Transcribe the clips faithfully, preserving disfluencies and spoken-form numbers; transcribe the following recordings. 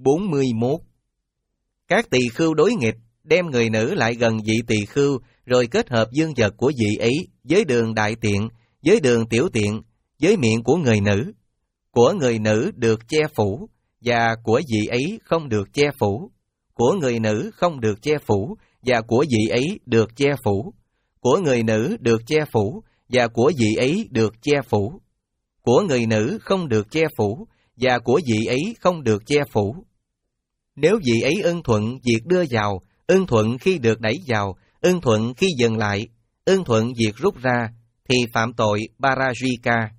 bốn mươi mốt. Các tỳ khưu đối nghịch, đem người nữ lại gần vị tỳ khưu, rồi kết hợp dương vật của vị ấy với đường đại tiện, với đường tiểu tiện, với miệng của người nữ. Của người nữ được che phủ, và của vị ấy không được che phủ. Của người nữ không được che phủ, và của vị ấy được che phủ. Của người nữ được che phủ, và của vị ấy được che phủ. Của người nữ không được che phủ, và của vị ấy không được che phủ. Nếu vị ấy ưng thuận việc đưa vào, ưng thuận khi được đẩy vào, ưng thuận khi dừng lại, ưng thuận việc rút ra, thì phạm tội Parajika.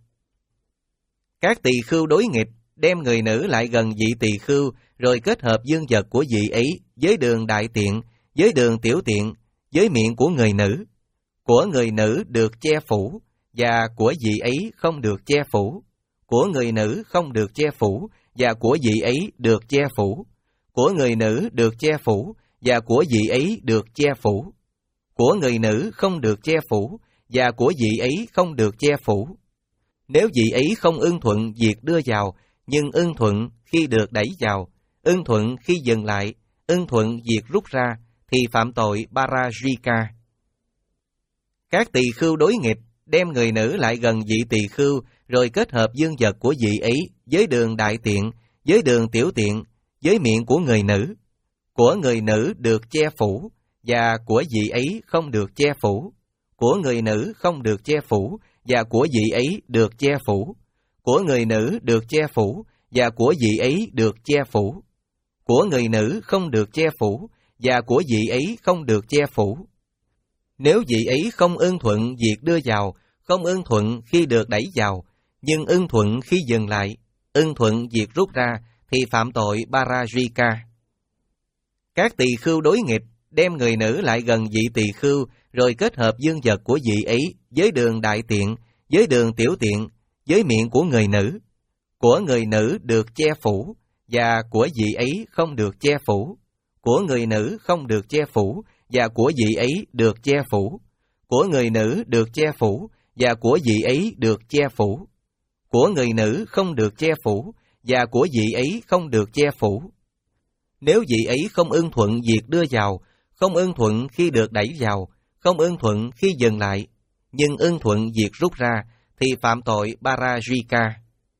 Các tỳ khưu đối nghịch, đem người nữ lại gần vị tỳ khưu, rồi kết hợp dương vật của vị ấy với đường đại tiện, với đường tiểu tiện, với miệng của người nữ. Của người nữ được che phủ, và của vị ấy không được che phủ. Của người nữ không được che phủ, và của vị ấy được che phủ. Của người nữ được che phủ, và của vị ấy được che phủ. Của người nữ không được che phủ, và của vị ấy không được che phủ. Nếu vị ấy không ưng thuận việc đưa vào, nhưng ưng thuận khi được đẩy vào, ưng thuận khi dừng lại, ưng thuận việc rút ra, thì phạm tội Parajika. Các tỳ khưu đối nghịch, đem người nữ lại gần vị tỳ khưu, rồi kết hợp dương vật của vị ấy với đường đại tiện, với đường tiểu tiện, với miệng của người nữ. Của người nữ được che phủ, và của vị ấy không được che phủ. Của người nữ không được che phủ, và của vị ấy được che phủ. Của người nữ được che phủ, và của vị ấy được che phủ. Của người nữ không được che phủ, và của vị ấy không được che phủ. Nếu vị ấy không ưng thuận việc đưa vào, không ưng thuận khi được đẩy vào, nhưng ưng thuận khi dừng lại, ưng thuận việc rút ra, thì phạm tội Parajika. Các tỳ khưu đối nghịch, đem người nữ lại gần vị tỳ khưu, rồi kết hợp dương vật của vị ấy với đường đại tiện, với đường tiểu tiện, với miệng của người nữ. Của người nữ được che phủ, và của vị ấy không được che phủ. Của người nữ không được che phủ, và của vị ấy được che phủ. Của người nữ được che phủ, và của vị ấy được che phủ. Của người nữ không được che phủ, và của vị ấy không được che phủ. Nếu vị ấy không ưng thuận việc đưa vào, không ưng thuận khi được đẩy vào, không ưng thuận khi dừng lại, nhưng ưng thuận việc rút ra, thì phạm tội Parajika.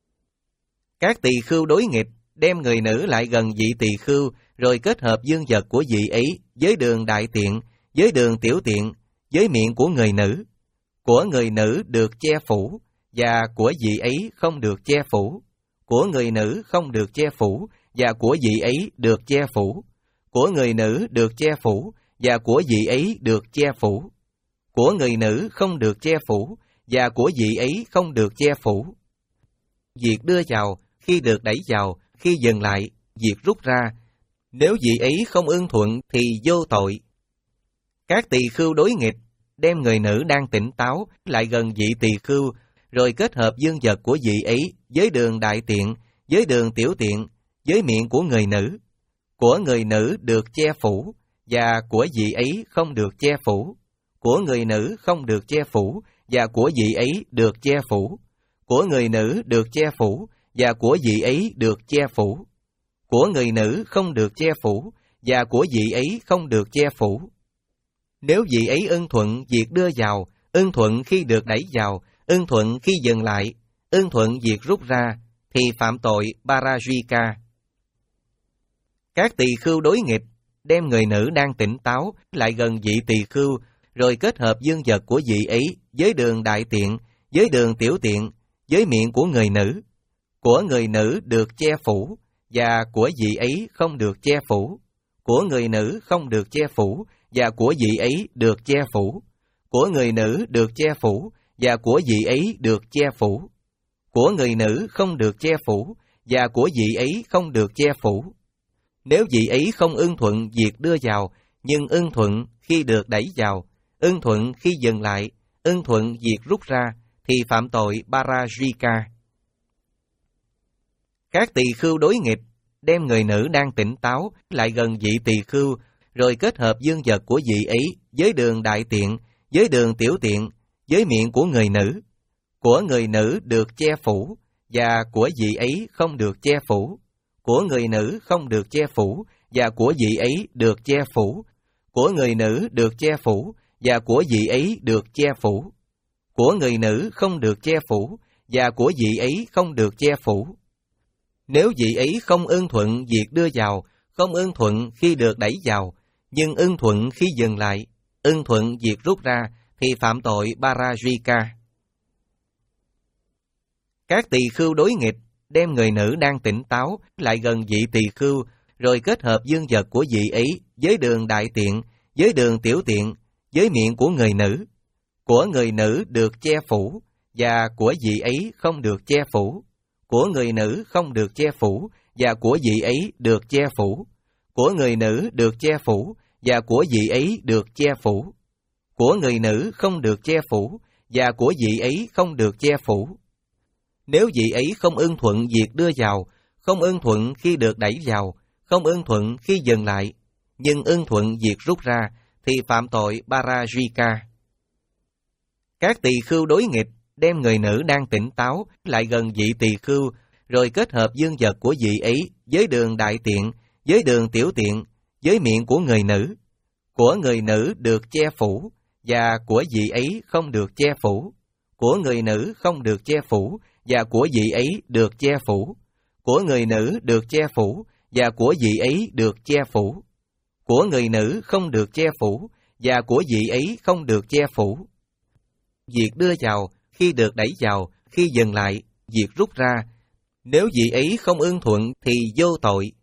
Các tỳ khưu đối nghịch, đem người nữ lại gần vị tỳ khưu, rồi kết hợp dương vật của vị ấy với đường đại tiện, với đường tiểu tiện, với miệng của người nữ. Của người nữ được che phủ, và của vị ấy không được che phủ. Của người nữ không được che phủ, và của vị ấy được che phủ. Của người nữ được che phủ, và của vị ấy được che phủ. Của người nữ không được che phủ, và của vị ấy không được che phủ. Việc đưa vào, khi được đẩy vào, khi dừng lại, việc rút ra, nếu vị ấy không ưng thuận thì vô tội. Các tỳ khưu đối nghịch, đem người nữ đang tỉnh táo lại gần vị tỳ khưu, rồi kết hợp dương vật của vị ấy với đường đại tiện, với đường tiểu tiện, với miệng của người nữ. Của người nữ được che phủ, và của vị ấy không được che phủ. Của người nữ không được che phủ, và của vị ấy được che phủ. Của người nữ được che phủ, và của vị ấy được che phủ. Của người nữ không được che phủ, và của vị ấy không được che phủ. Nếu vị ấy ưng thuận việc đưa vào, ưng thuận khi được đẩy vào, ưng thuận khi dừng lại, ưng thuận việc rút ra, thì phạm tội Parajika. Các tỳ khưu đối nghịch, đem người nữ đang tỉnh táo lại gần vị tỳ khưu, rồi kết hợp dương vật của vị ấy với đường đại tiện, với đường tiểu tiện, với miệng của người nữ. Của người nữ được che phủ, và của vị ấy không được che phủ. Của người nữ không được che phủ, và của vị ấy được che phủ. Của người nữ được che phủ, và của vị ấy được che phủ. Của người nữ không được che phủ, và của vị ấy không được che phủ. Nếu vị ấy không ưng thuận việc đưa vào, nhưng ưng thuận khi được đẩy vào, ưng thuận khi dừng lại, ưng thuận việc rút ra, thì phạm tội Parajika. Các tỳ khưu đối nghịch, đem người nữ đang tỉnh táo lại gần vị tỳ khưu, rồi kết hợp dương vật của vị ấy với đường đại tiện, với đường tiểu tiện, với miệng của người nữ. Của người nữ được che phủ, và của vị ấy không được che phủ. của người nữ không được che phủ, và của vị ấy được che phủ, của người nữ được che phủ, và của vị ấy được che phủ, của người nữ không được che phủ, và của vị ấy không được che phủ. Nếu vị ấy không ưng thuận việc đưa vào, không ưng thuận khi được đẩy vào, nhưng ưng thuận khi dừng lại, ưng thuận việc rút ra, thì phạm tội Parajika. Các tỳ khưu đối nghịch, đem người nữ đang tỉnh táo lại gần vị tỳ khưu, rồi kết hợp dương vật của vị ấy với đường đại tiện, với đường tiểu tiện, với miệng của người nữ. Của người nữ được che phủ, và của vị ấy không được che phủ. Của người nữ không được che phủ, và của vị ấy được che phủ. Của người nữ được che phủ, và của vị ấy được che phủ. Của người nữ không được che phủ, và của vị ấy không được che phủ. Nếu vị ấy không ưng thuận việc đưa vào, không ưng thuận khi được đẩy vào, không ưng thuận khi dừng lại, nhưng ưng thuận việc rút ra, thì phạm tội Parajika. Các tỳ khưu đối nghịch, đem người nữ đang tỉnh táo lại gần vị tỳ khưu, rồi kết hợp dương vật của vị ấy với đường đại tiện, với đường tiểu tiện, với miệng của người nữ. Của người nữ được che phủ, và của vị ấy không được che phủ. Của người nữ không được che phủ, và của vị ấy được che phủ. Của người nữ được che phủ, và của vị ấy được che phủ. Của người nữ không được che phủ, và của vị ấy không được che phủ. Việc đưa vào, khi được đẩy vào, khi dừng lại, việc rút ra, nếu vị ấy không ưng thuận thì vô tội.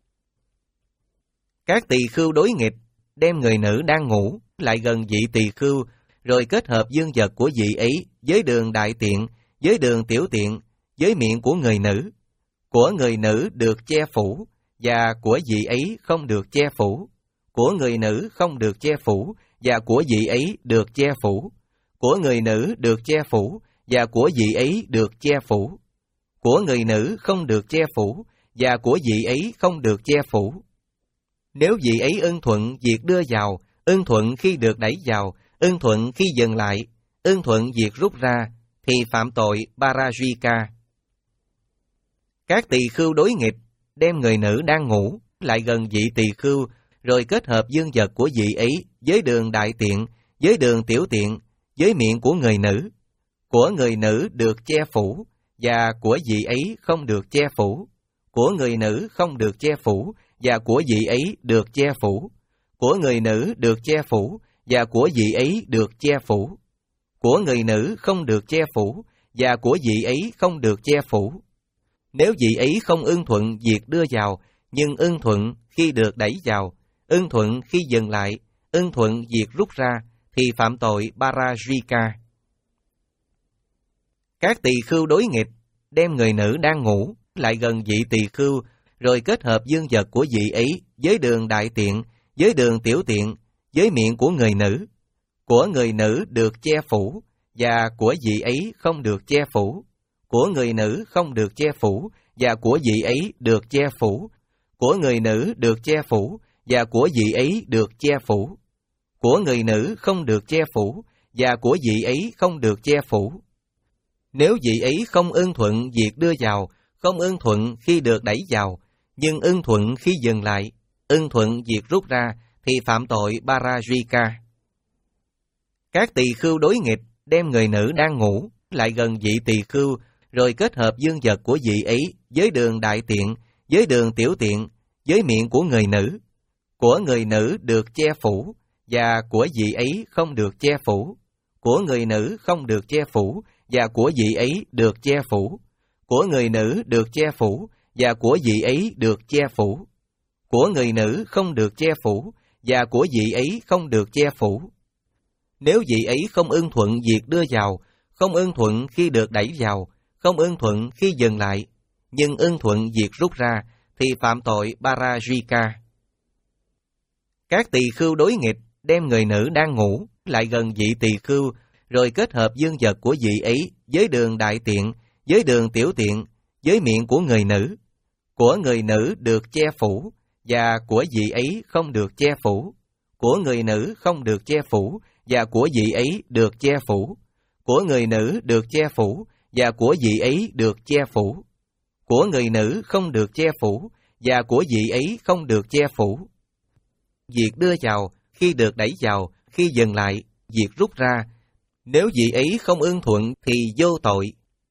Các tỳ khưu đối nghịch, đem người nữ đang ngủ lại gần vị tỳ khưu, rồi kết hợp dương vật của vị ấy với đường đại tiện, với đường tiểu tiện, với miệng của người nữ. Của người nữ được che phủ, và của vị ấy không được che phủ. Của người nữ không được che phủ, và của vị ấy được che phủ. Của người nữ được che phủ, và của vị ấy được che phủ. Của người nữ không được che phủ, và của vị ấy không được che phủ. Nếu vị ấy ưng thuận việc đưa vào, ưng thuận khi được đẩy vào, ưng thuận khi dừng lại, ưng thuận việc rút ra, thì phạm tội Parajika. Các tỳ khưu đối nghịch, đem người nữ đang ngủ lại gần vị tỳ khưu, rồi kết hợp dương vật của vị ấy với đường đại tiện, với đường tiểu tiện, với miệng của người nữ. Của người nữ được che phủ, và của vị ấy không được che phủ. Của người nữ không được che phủ, và của vị ấy được che phủ. Của người nữ được che phủ, và của vị ấy được che phủ. Của người nữ không được che phủ, và của vị ấy không được che phủ. Nếu vị ấy không ưng thuận việc đưa vào, nhưng ưng thuận khi được đẩy vào, ưng thuận khi dừng lại, ưng thuận việc rút ra, thì phạm tội Parajika. Các tỳ khưu đối nghịch, đem người nữ đang ngủ lại gần vị tỳ khưu, rồi kết hợp dương vật của vị ấy với đường đại tiện, với đường tiểu tiện, với miệng của người nữ. Của người nữ được che phủ, và của vị ấy không được che phủ. Của người nữ không được che phủ, và của vị ấy được che phủ. Của người nữ được che phủ, và của vị ấy được che phủ. Của người nữ không được che phủ, và của vị ấy không được che phủ. Nếu vị ấy không ưng thuận việc đưa vào, không ưng thuận khi được đẩy vào, nhưng ưng thuận khi dừng lại, ưng thuận việc rút ra, thì phạm tội Parajika. Các tỳ khưu đối nghịch, đem người nữ đang ngủ lại gần vị tỳ khưu, rồi kết hợp dương vật của vị ấy với đường đại tiện, với đường tiểu tiện, với miệng của người nữ. Của người nữ được che phủ, và của vị ấy không được che phủ. Của người nữ không được che phủ, và của vị ấy được che phủ. Của người nữ được che phủ, và của vị ấy được che phủ. Của người nữ không được che phủ, và của vị ấy không được che phủ. Nếu vị ấy không ưng thuận việc đưa vào, không ưng thuận khi được đẩy vào, không ưng thuận khi dừng lại, nhưng ưng thuận việc rút ra, thì phạm tội Parajika. Các tỳ khưu đối nghịch, đem người nữ đang ngủ lại gần vị tỳ khưu, rồi kết hợp dương vật của vị ấy với đường đại tiện, với đường tiểu tiện, với miệng của người nữ. Của người nữ được che phủ, và của vị ấy không được che phủ. Của người nữ không được che phủ, và của vị ấy được che phủ. Của người nữ được che phủ, và của vị ấy được che phủ. Của người nữ không được che phủ, và của vị ấy không được che phủ. Việc đưa vào, khi được đẩy vào, khi dừng lại, việc rút ra, nếu vị ấy không ưng thuận thì vô tội.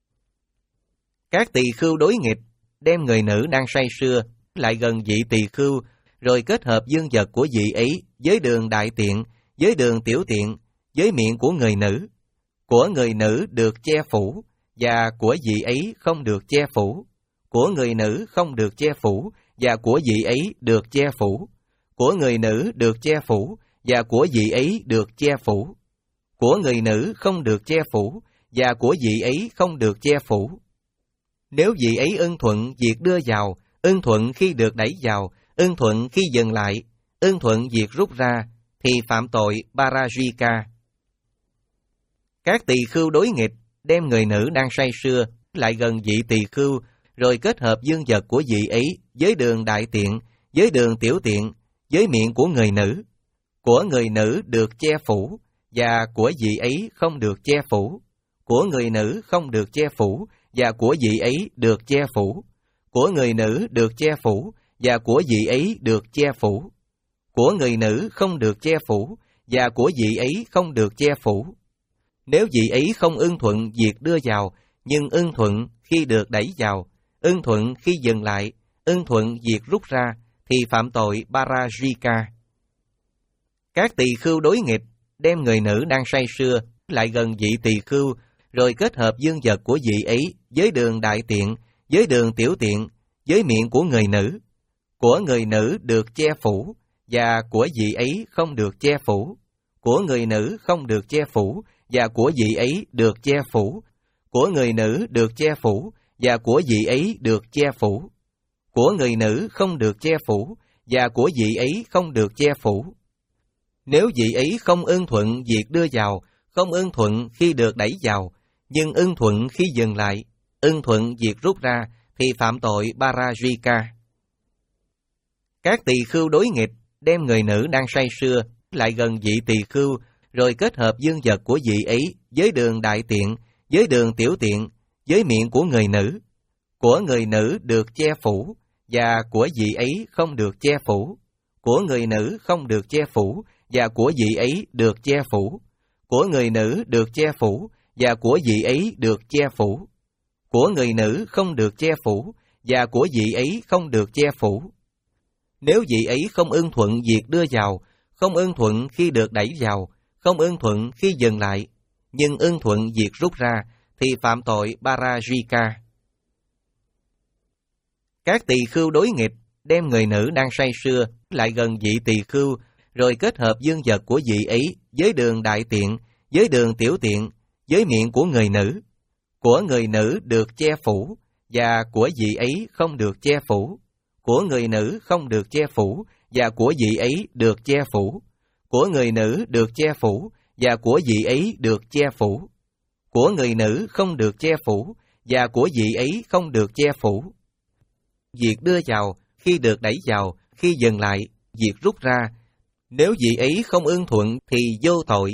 Các tỳ khưu đối nghịch, đem người nữ đang say sưa lại gần vị tỳ khưu, rồi kết hợp dương vật của vị ấy với đường đại tiện, với đường tiểu tiện, với miệng của người nữ. Của người nữ được che phủ, và của vị ấy không được che phủ. Của người nữ không được che phủ, và của vị ấy được che phủ. Của người nữ được che phủ, và của vị ấy được che phủ. Của người nữ không được che phủ, và của vị ấy không được che phủ. Nếu vị ấy ưng thuận việc đưa vào, ưng thuận khi được đẩy vào, ưng thuận khi dừng lại, ưng thuận việc rút ra, thì phạm tội Parajika. Các tỳ khưu đối nghịch, đem người nữ đang say sưa lại gần vị tỳ khưu, rồi kết hợp dương vật của vị ấy với đường đại tiện, với đường tiểu tiện, với miệng của người nữ. Của người nữ được che phủ, và của vị ấy không được che phủ. Của người nữ không được che phủ, và của vị ấy được che phủ. Của người nữ được che phủ, và của vị ấy được che phủ. Của người nữ không được che phủ, và của vị ấy không được che phủ. Nếu vị ấy không ưng thuận việc đưa vào, nhưng ưng thuận khi được đẩy vào, ưng thuận khi dừng lại, ưng thuận việc rút ra, thì phạm tội Parajika. Các tỳ khưu đối nghịch, đem người nữ đang say sưa lại gần vị tỳ khưu, rồi kết hợp dương vật của vị ấy với đường đại tiện, với đường tiểu tiện, với miệng của người nữ. Của người nữ được che phủ, và của vị ấy không được che phủ. Của người nữ không được che phủ, và của vị ấy được che phủ. Của người nữ được che phủ, và của vị ấy được che phủ. Của người nữ không được che phủ, và của vị ấy không được che phủ. Nếu vị ấy không ưng thuận việc đưa vào, không ưng thuận khi được đẩy vào, nhưng ưng thuận khi dừng lại, ưng thuận việc rút ra, thì phạm tội Parajika. Các tỳ khưu đối nghịch, đem người nữ đang say sưa lại gần vị tỳ khưu, rồi kết hợp dương vật của vị ấy với đường đại tiện, với đường tiểu tiện, với miệng của người nữ. Của người nữ được che phủ, và của vị ấy không được che phủ. Của người nữ không được che phủ, và của vị ấy được che phủ. Của người nữ được che phủ, và của vị ấy được che phủ. Của người nữ không được che phủ, và của vị ấy không được che phủ. Nếu vị ấy không ưng thuận việc đưa vào, không ưng thuận khi được đẩy vào, không ưng thuận khi dừng lại, nhưng ưng thuận việc rút ra, thì phạm tội Parajika. Các tỳ khưu đối nghịch, đem người nữ đang say sưa lại gần vị tỳ khưu, rồi kết hợp dương vật của vị ấy với đường đại tiện, với đường tiểu tiện, với miệng của người nữ. Của người nữ được che phủ, và của vị ấy không được che phủ. Của người nữ không được che phủ, và của vị ấy được che phủ. Của người nữ được che phủ, và của vị ấy được che phủ. Của người nữ không được che phủ, và của vị ấy không được che phủ. Việc đưa vào, khi được đẩy vào, khi dừng lại, việc rút ra, nếu vị ấy không ưng thuận thì vô tội.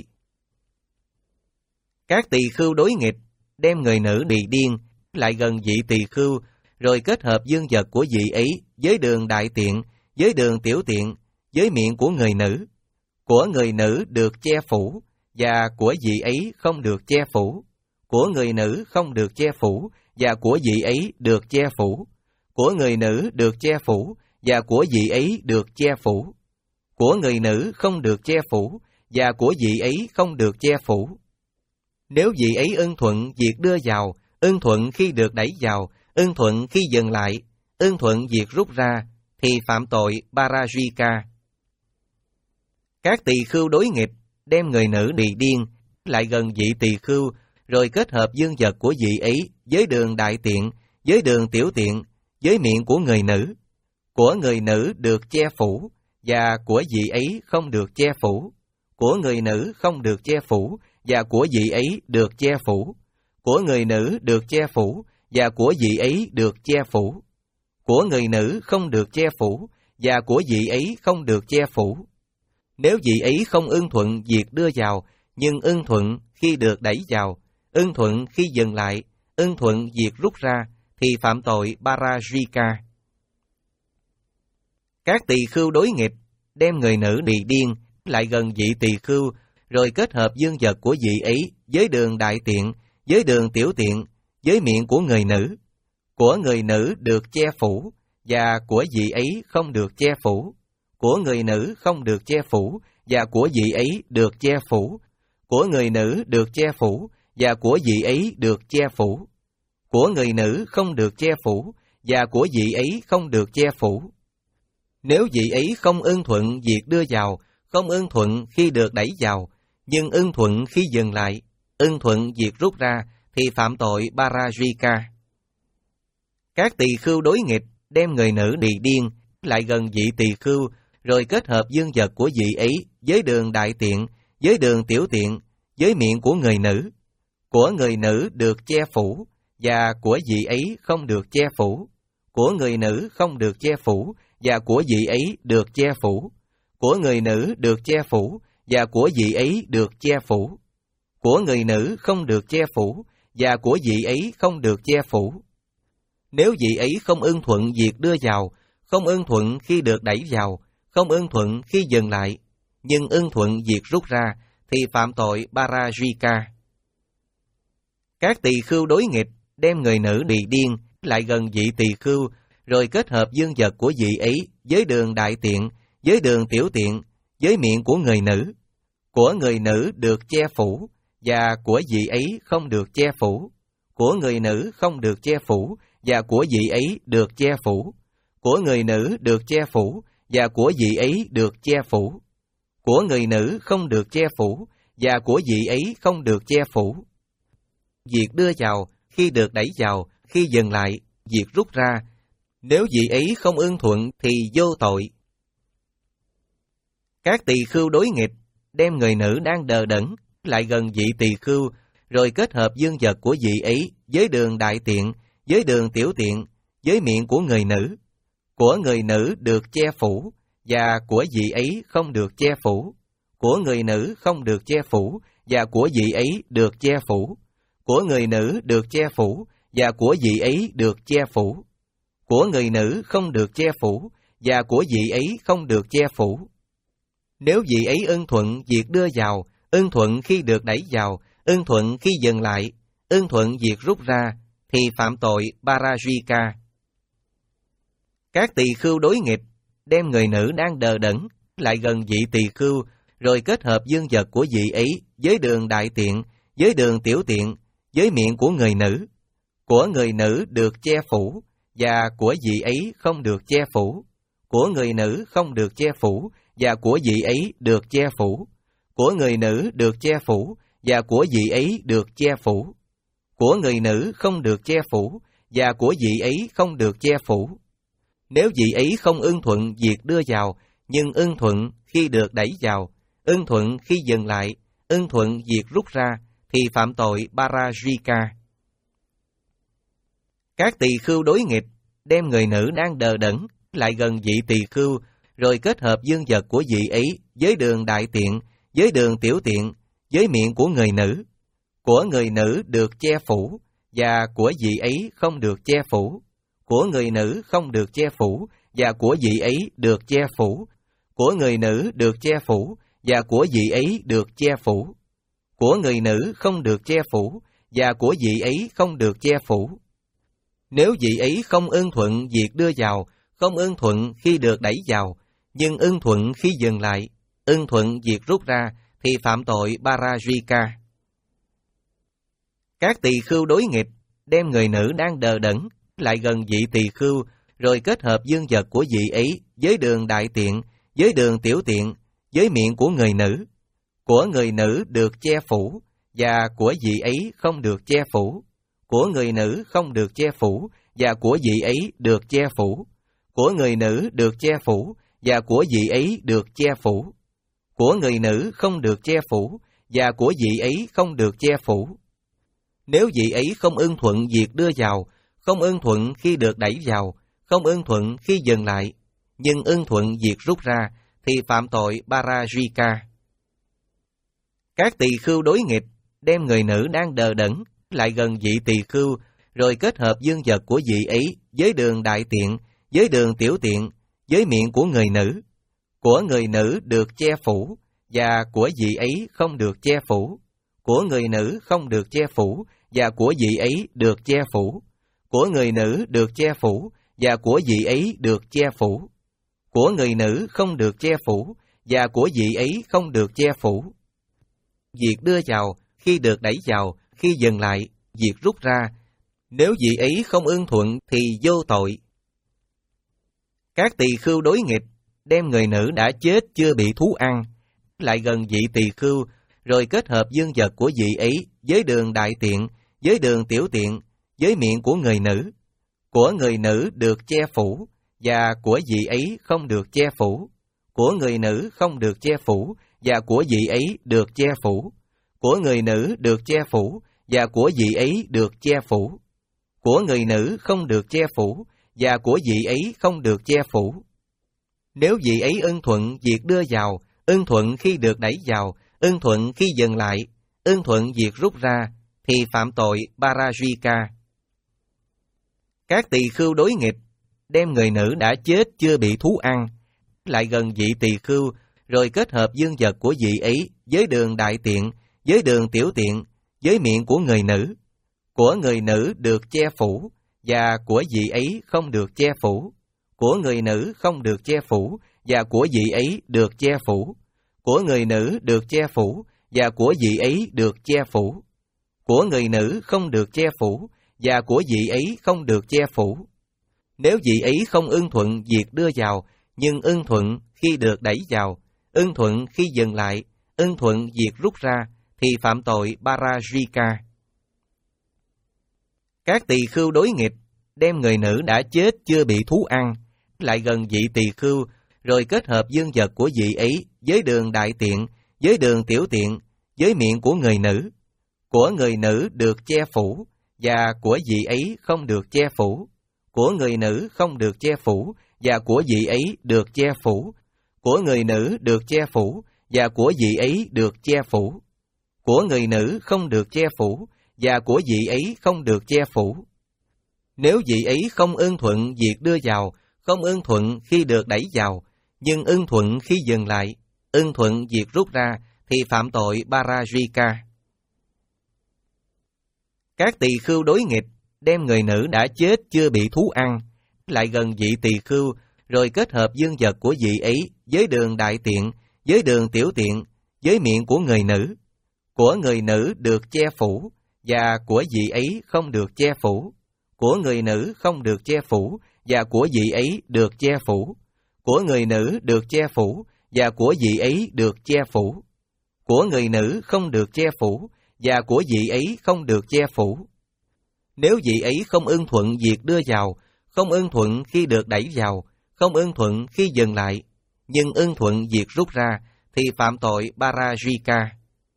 Các tỳ khưu đối nghịch, đem người nữ bị điên lại gần vị tỳ khưu, rồi kết hợp dương vật của vị ấy với đường đại tiện, với đường tiểu tiện, với miệng của người nữ. Của người nữ được che phủ, và của vị ấy không được che phủ. Của người nữ không được che phủ, và của vị ấy được che phủ. Của người nữ được che phủ, và của vị ấy được che phủ. Của người nữ không được che phủ, và của vị ấy không được che phủ. Nếu vị ấy ưng thuận việc đưa vào, ưng thuận khi được đẩy vào, ưng thuận khi dừng lại, ưng thuận việc rút ra, thì phạm tội Parajika. Các tỳ khưu đối nghịch, đem người nữ bị điên lại gần vị tỳ khưu, rồi kết hợp dương vật của vị ấy với đường đại tiện, với đường tiểu tiện, với miệng của người nữ. Của người nữ được che phủ, và của vị ấy không được che phủ. Của người nữ không được che phủ, và của vị ấy được che phủ. Của người nữ được che phủ, và của vị ấy được che phủ. Của người nữ không được che phủ, và của vị ấy không được che phủ. Nếu vị ấy không ưng thuận việc đưa vào, nhưng ưng thuận khi được đẩy vào, ưng thuận khi dừng lại, ưng thuận việc rút ra, thì phạm tội Parajika. Các tỳ khưu đối nghịch, đem người nữ bị điên lại gần vị tỳ khưu, rồi kết hợp dương vật của vị ấy với đường đại tiện, với đường tiểu tiện, với miệng của người nữ. Của người nữ được che phủ, và của vị ấy không được che phủ. Của người nữ không được che phủ, và của vị ấy được che phủ. Của người nữ được che phủ, và của vị ấy được che phủ. Của người nữ không được che phủ, và của vị ấy không được che phủ. Nếu vị ấy không ưng thuận việc đưa vào, không ưng thuận khi được đẩy vào, nhưng ưng thuận khi dừng lại, ưng thuận việc rút ra, thì phạm tội Parajika. Các tỳ khưu đối nghịch, đem người nữ bị điên lại gần vị tỳ khưu, rồi kết hợp dương vật của vị ấy với đường đại tiện, với đường tiểu tiện, với miệng của người nữ. Của người nữ được che phủ, và của vị ấy không được che phủ. Của người nữ không được che phủ, và của vị ấy được che phủ. Của người nữ được che phủ, và của vị ấy được che phủ. Của người nữ không được che phủ, và của vị ấy không được che phủ. Nếu vị ấy không ưng thuận việc đưa vào, không ưng thuận khi được đẩy vào, không ưng thuận khi dừng lại, nhưng ưng thuận việc rút ra, thì phạm tội Parajika. Các tỳ khưu đối nghịch, đem người nữ bị điên lại gần vị tỳ khưu, rồi kết hợp dương vật của vị ấy với đường đại tiện, với đường tiểu tiện, với miệng của người nữ. Của người nữ được che phủ, và của vị ấy không được che phủ. Của người nữ không được che phủ, và của vị ấy được che phủ. Của người nữ được che phủ, và của vị ấy được che phủ. Của người nữ không được che phủ, và của vị ấy không được che phủ. Việc đưa vào, khi được đẩy vào, khi dừng lại, việc rút ra, nếu vị ấy không ưng thuận thì vô tội. Các tỳ khưu đối nghịch, đem người nữ đang đờ đẫn lại gần vị tỳ khưu, rồi kết hợp dương vật của vị ấy với đường đại tiện, với đường tiểu tiện, với miệng của người nữ. Của người nữ được che phủ, và của vị ấy không được che phủ. Của người nữ không được che phủ, và của vị ấy được che phủ. Của người nữ được che phủ, và của vị ấy được che phủ. Của người nữ không được che phủ, và của vị ấy không được che phủ. Nếu vị ấy ưng thuận việc đưa vào, ưng thuận khi được đẩy vào, ưng thuận khi dừng lại, ưng thuận việc rút ra, thì phạm tội Parajika. Các tỳ khưu đối nghịch, đem người nữ đang đờ đẫn lại gần vị tỳ khưu, rồi kết hợp dương vật của vị ấy với đường đại tiện, với đường tiểu tiện, với miệng của người nữ. Của người nữ được che phủ, và của vị ấy không được che phủ. Của người nữ không được che phủ, và của vị ấy được che phủ. Của người nữ được che phủ, và của vị ấy được che phủ. Của người nữ không được che phủ, và của vị ấy không được che phủ. Nếu vị ấy không ưng thuận việc đưa vào, nhưng ưng thuận khi được đẩy vào, ưng thuận khi dừng lại, ưng thuận việc rút ra, thì phạm tội Parajika. Các tỳ khưu đối nghịch, đem người nữ đang đờ đẫn lại gần vị tỳ khưu, rồi kết hợp dương vật của vị ấy với đường đại tiện, với đường tiểu tiện, với miệng của người nữ. Của người nữ được che phủ, và của vị ấy không được che phủ. Của người nữ không được che phủ, và của vị ấy được che phủ. Của người nữ được che phủ, và của vị ấy được che phủ. Của người nữ không được che phủ, và của vị ấy không được che phủ. Nếu vị ấy không ưng thuận việc đưa vào, không ưng thuận khi được đẩy vào, nhưng ưng thuận khi dừng lại, ưng thuận việc rút ra, thì phạm tội Parajika. Các tỳ khưu đối nghịch, đem người nữ đang đờ đẫn lại gần vị tỳ khưu, rồi kết hợp dương vật của vị ấy với đường đại tiện, với đường tiểu tiện, với miệng của người nữ. Của người nữ được che phủ, và của vị ấy không được che phủ. Của người nữ không được che phủ, và của vị ấy được che phủ. Của người nữ được che phủ, và của vị ấy được che phủ. Của người nữ không được che phủ, và của vị ấy không được che phủ. Nếu vị ấy không ưng thuận việc đưa vào, không ưng thuận khi được đẩy vào, không ưng thuận khi dừng lại, nhưng ưng thuận việc rút ra, thì phạm tội Parajika. Các tỳ khưu đối nghịch, đem người nữ đang đờ đẫn lại gần vị tỳ khưu, rồi kết hợp dương vật của vị ấy với đường đại tiện, với đường tiểu tiện, với miệng của người nữ, của người nữ được che phủ, và của vị ấy không được che phủ, của người nữ không được che phủ, và của vị ấy được che phủ, của người nữ được che phủ, và của vị ấy được che phủ, của người nữ không được che phủ, và của vị ấy không được che phủ. Việc đưa vào, khi được đẩy vào, khi dừng lại, việc rút ra, nếu vị ấy không ưng thuận thì vô tội. Các tỳ khưu đối nghịch, đem người nữ đã chết chưa bị thú ăn, lại gần vị tỳ khưu, rồi kết hợp dương vật của vị ấy với đường đại tiện, với đường tiểu tiện, với miệng của người nữ, của người nữ được che phủ, và của vị ấy không được che phủ, của người nữ không được che phủ, và của vị ấy được che phủ, của người nữ được che phủ, và của vị ấy được che phủ, của người nữ không được che phủ, và của vị ấy không được che phủ. Nếu vị ấy ưng thuận việc đưa vào, ưng thuận khi được đẩy vào, ưng thuận khi dừng lại, ưng thuận việc rút ra, thì phạm tội Parajika. Các tỳ khưu đối nghịch, đem người nữ đã chết chưa bị thú ăn, lại gần vị tỳ khưu, rồi kết hợp dương vật của vị ấy với đường đại tiện, với đường tiểu tiện, với miệng của người nữ, của người nữ được che phủ, và của vị ấy không được che phủ, của người nữ không được che phủ, và của vị ấy được che phủ, của người nữ được che phủ, và của vị ấy được che phủ, của người nữ không được che phủ, và của vị ấy không được che phủ. Nếu vị ấy không ưng thuận việc đưa vào, nhưng ưng thuận khi được đẩy vào, ưng thuận khi dừng lại, ưng thuận việc rút ra, thì phạm tội Parajika. Các tỳ khưu đối nghịch, đem người nữ đã chết chưa bị thú ăn, lại gần vị tỳ khưu, rồi kết hợp dương vật của vị ấy với đường đại tiện, với đường tiểu tiện, với miệng của người nữ, của người nữ được che phủ, và của vị ấy không được che phủ, của người nữ không được che phủ, và của vị ấy được che phủ, của người nữ được che phủ, và của vị ấy được che phủ, của người nữ không được che phủ, và của vị ấy không được che phủ. Nếu vị ấy không ưng thuận việc đưa vào, không ưng thuận khi được đẩy vào, nhưng ưng thuận khi dừng lại, ưng thuận việc rút ra, thì phạm tội Parajika. Các tỳ khưu đối nghịch, đem người nữ đã chết chưa bị thú ăn, lại gần vị tỳ khưu, rồi kết hợp dương vật của vị ấy với đường đại tiện, với đường tiểu tiện, với miệng của người nữ, của người nữ được che phủ, và của vị ấy không được che phủ, của người nữ không được che phủ, và của vị ấy được che phủ, của người nữ được che phủ, và của vị ấy được che phủ, của người nữ không được che phủ, và của vị ấy không được che phủ. Nếu vị ấy không ưng thuận việc đưa vào, không ưng thuận khi được đẩy vào, không ưng thuận khi dừng lại, nhưng ưng thuận việc rút ra, thì phạm tội Parajika.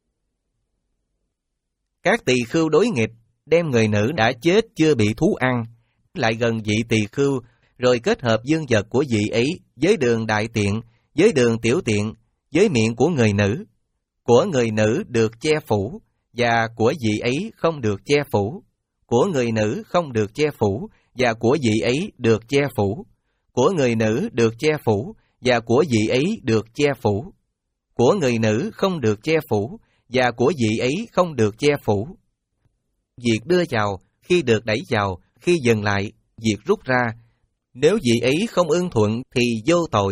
Các tỳ khưu đối nghịch, đem người nữ đã chết chưa bị thú ăn, lại gần vị tỳ khưu, rồi kết hợp dương vật của vị ấy với đường đại tiện, với đường tiểu tiện, với miệng của người nữ, của người nữ được che phủ, và của vị ấy không được che phủ, của người nữ không được che phủ, và của vị ấy được che phủ, của người nữ được che phủ, và của vị ấy được che phủ, của người nữ không được che phủ, và của vị ấy không được che phủ. Việc đưa vào, khi được đẩy vào, khi dừng lại, việc rút ra, nếu vị ấy không ưng thuận thì vô tội.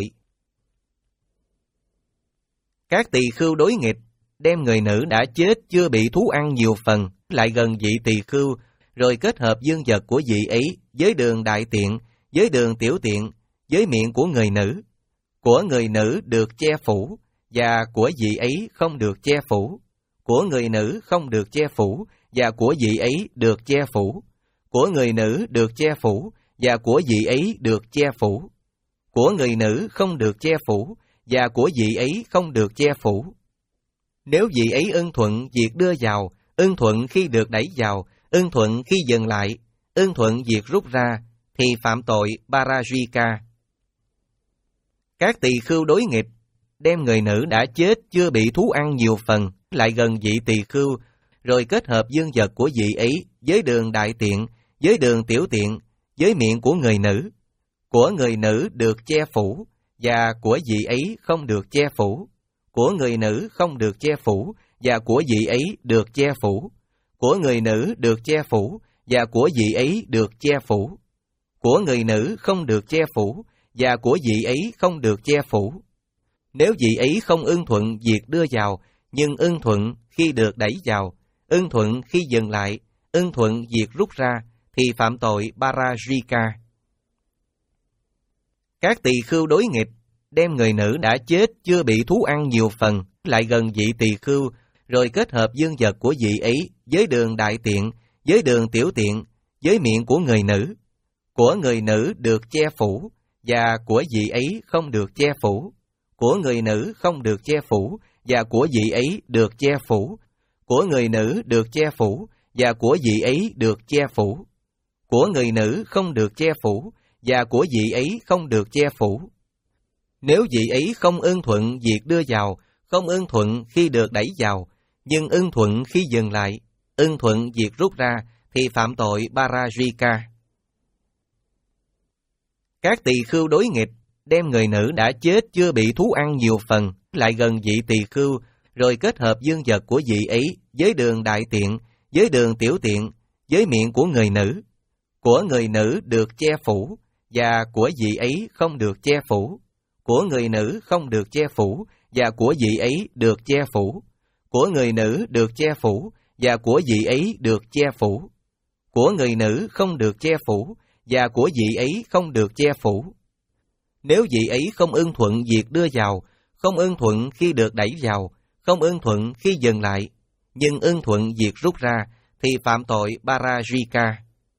Các tỳ khưu đối nghịch, đem người nữ đã chết chưa bị thú ăn nhiều phần, lại gần vị tỳ khưu, rồi kết hợp dương vật của vị ấy với đường đại tiện, với đường tiểu tiện, với miệng của người nữ, của người nữ được che phủ, và của vị ấy không được che phủ, của người nữ không được che phủ, và của vị ấy được che phủ, của người nữ được che phủ, và của vị ấy được che phủ, của người nữ không được che phủ, và của vị ấy không được che phủ. Nếu vị ấy ưng thuận việc đưa vào, ưng thuận khi được đẩy vào, ưng thuận khi dừng lại, ưng thuận việc rút ra, thì phạm tội Parajika. Các tỳ khưu đối nghịch, đem người nữ đã chết chưa bị thú ăn nhiều phần, lại gần vị tỳ khưu, rồi kết hợp dương vật của vị ấy với đường đại tiện, với đường tiểu tiện, với miệng của người nữ, của người nữ được che phủ, và của vị ấy không được che phủ. Của người nữ không được che phủ, và của vị ấy được che phủ. Của người nữ được che phủ, và của vị ấy được che phủ. Của người nữ không được che phủ, và của vị ấy không được che phủ. Nếu vị ấy không ưng thuận việc đưa vào, nhưng ưng thuận khi được đẩy vào, ưng thuận khi dừng lại, ưng thuận việc rút ra, thì phạm tội Parajika. Các tỳ khưu đối nghịch, đem người nữ đã chết chưa bị thú ăn nhiều phần, lại gần vị tỳ khưu, rồi kết hợp dương vật của vị ấy với đường đại tiện, với đường tiểu tiện, với miệng của người nữ. Của người nữ được che phủ, và của vị ấy không được che phủ. Của người nữ không được che phủ, và của vị ấy được che phủ. Của người nữ được che phủ, và của vị ấy được che phủ. Của người nữ không được che phủ, và của vị ấy không được che phủ. Nếu vị ấy không ưng thuận việc đưa vào, không ưng thuận khi được đẩy vào, nhưng ưng thuận khi dừng lại, ưng thuận việc rút ra, thì phạm tội Parajika. Các tỳ khưu đối nghịch, đem người nữ đã chết chưa bị thú ăn nhiều phần, lại gần vị tỳ khưu, rồi kết hợp dương vật của vị ấy với đường đại tiện, với đường tiểu tiện, với miệng của người nữ. Của người nữ được che phủ, và của vị ấy không được che phủ. Của người nữ không được che phủ, và của vị ấy được che phủ. Của người nữ được che phủ, và của vị ấy được che phủ. Của người nữ không được che phủ, và của vị ấy không được che phủ. Nếu vị ấy không ưng thuận việc đưa vào, không ưng thuận khi được đẩy vào, không ưng thuận khi dừng lại, nhưng ưng thuận việc rút ra, thì phạm tội Parajika.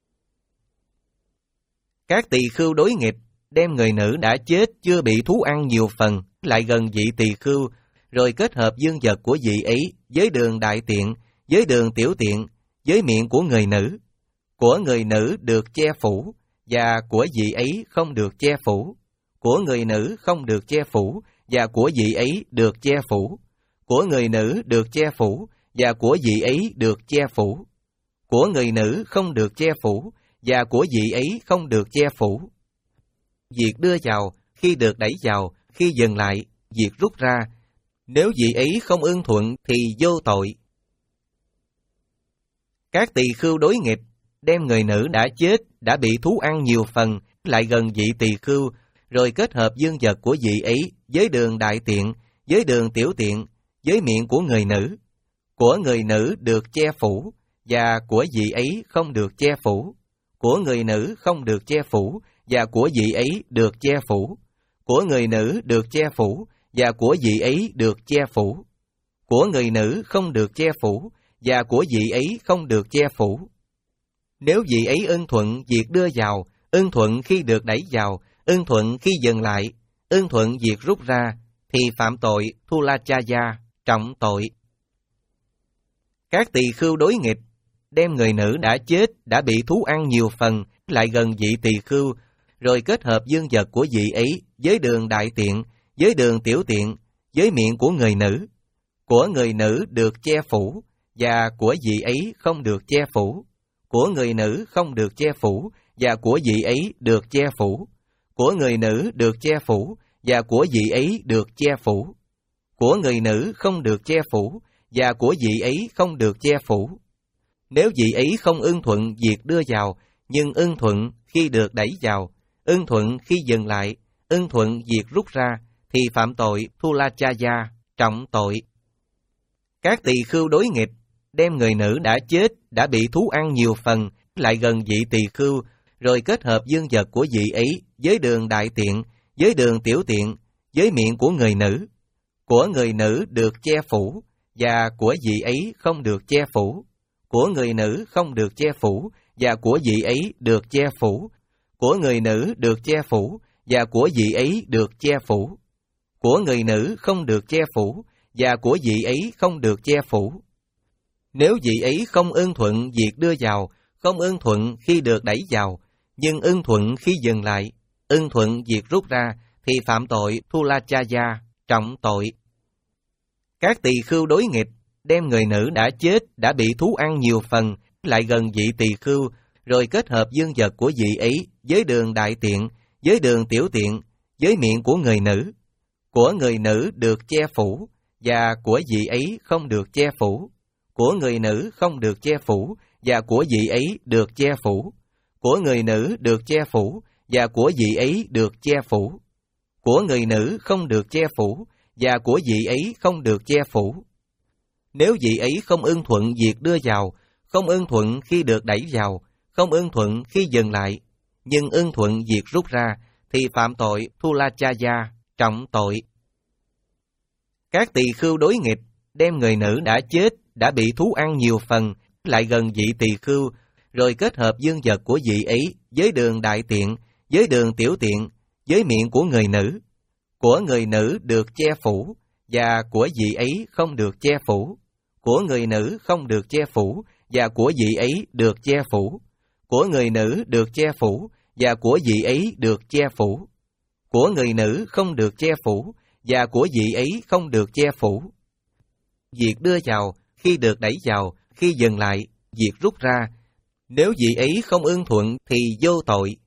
Các tỳ khưu đối nghịch, đem người nữ đã chết chưa bị thú ăn nhiều phần, lại gần vị tỳ khưu, rồi kết hợp dương vật của vị ấy với đường đại tiện, với đường tiểu tiện, với miệng của người nữ. Của người nữ được che phủ, và của vị ấy không được che phủ. Của người nữ không được che phủ, và của vị ấy được che phủ. Của người nữ được che phủ, và của vị ấy được che phủ. Của người nữ không được che phủ, và của vị ấy không được che phủ. Việc đưa vào, khi được đẩy vào, khi dừng lại, việc rút ra, nếu vị ấy không ưng thuận thì vô tội. Các tỳ khưu đối nghịch, đem người nữ đã chết, đã bị thú ăn nhiều phần, lại gần vị tỳ khưu, rồi kết hợp dương vật của vị ấy với đường đại tiện, với đường tiểu tiện, với miệng của người nữ. Của người nữ được che phủ, và của vị ấy không được che phủ. Của người nữ không được che phủ, và của vị ấy được che phủ. Của người nữ được che phủ, và của vị ấy được che phủ. Của người nữ không được che phủ, và của vị ấy không được che phủ. Nếu vị ấy ưng thuận việc đưa vào, ưng thuận khi được đẩy vào, ưng thuận khi dừng lại, ưng thuận việc rút ra, thì phạm tội Thulachaya, trọng tội. Các tỳ khưu đối nghịch, đem người nữ đã chết, đã bị thú ăn nhiều phần, lại gần vị tỳ khưu, rồi kết hợp dương vật của vị ấy với đường đại tiện, với đường tiểu tiện, với miệng của người nữ. Của người nữ được che phủ, và của vị ấy không được che phủ. Của người nữ không được che phủ, và của vị ấy được che phủ. Của người nữ được che phủ, và của vị ấy được che phủ. Của người nữ không được che phủ, và của vị ấy không được che phủ. Nếu vị ấy không ưng thuận việc đưa vào, nhưng ưng thuận khi được đẩy vào, ưng thuận khi dừng lại, ưng thuận việc rút ra, thì phạm tội Thulachaya, trọng tội. Các tỳ khưu đối nghịch, đem người nữ đã chết, đã bị thú ăn nhiều phần, lại gần vị tỳ khưu, rồi kết hợp dương vật của vị ấy với đường đại tiện, với đường tiểu tiện, với miệng của người nữ. Của người nữ được che phủ, và của vị ấy không được che phủ. Của người nữ không được che phủ, và của vị ấy được che phủ. Của người nữ được che phủ, và của vị ấy được che phủ. Của người nữ không được che phủ, và của vị ấy không được che phủ. Nếu vị ấy không ưng thuận việc đưa vào, không ưng thuận khi được đẩy vào, nhưng ưng thuận khi dừng lại, ưng thuận việc rút ra, thì phạm tội Thulachaya, trọng tội. Các tỳ khưu đối nghịch, đem người nữ đã chết, đã bị thú ăn nhiều phần, lại gần vị tỳ khưu, rồi kết hợp dương vật của vị ấy với đường đại tiện, với đường tiểu tiện, với miệng của người nữ. Của người nữ được che phủ, và của vị ấy không được che phủ. Của người nữ không được che phủ, và của vị ấy được che phủ. Của người nữ được che phủ, và của vị ấy được che phủ. Của người nữ không được che phủ, và của vị ấy không được che phủ. Nếu vị ấy không ưng thuận việc đưa vào, không ưng thuận khi được đẩy vào, không ưng thuận khi dừng lại, nhưng ưng thuận việc rút ra, thì phạm tội Thulachaya, trọng tội. Các tỳ khưu đối nghịch, đem người nữ đã chết, đã bị thú ăn nhiều phần, lại gần vị tỳ khưu, rồi kết hợp dương vật của vị ấy với đường đại tiện, với đường tiểu tiện, với miệng của người nữ. Của người nữ được che phủ, và của vị ấy không được che phủ. Của người nữ không được che phủ, và của vị ấy được che phủ. Của người nữ được che phủ, và của vị ấy được che phủ. Của người nữ không được che phủ, và của vị ấy không được che phủ. Việc đưa vào, khi được đẩy vào, khi dừng lại, việc rút ra, nếu vị ấy không ưng thuận thì vô tội.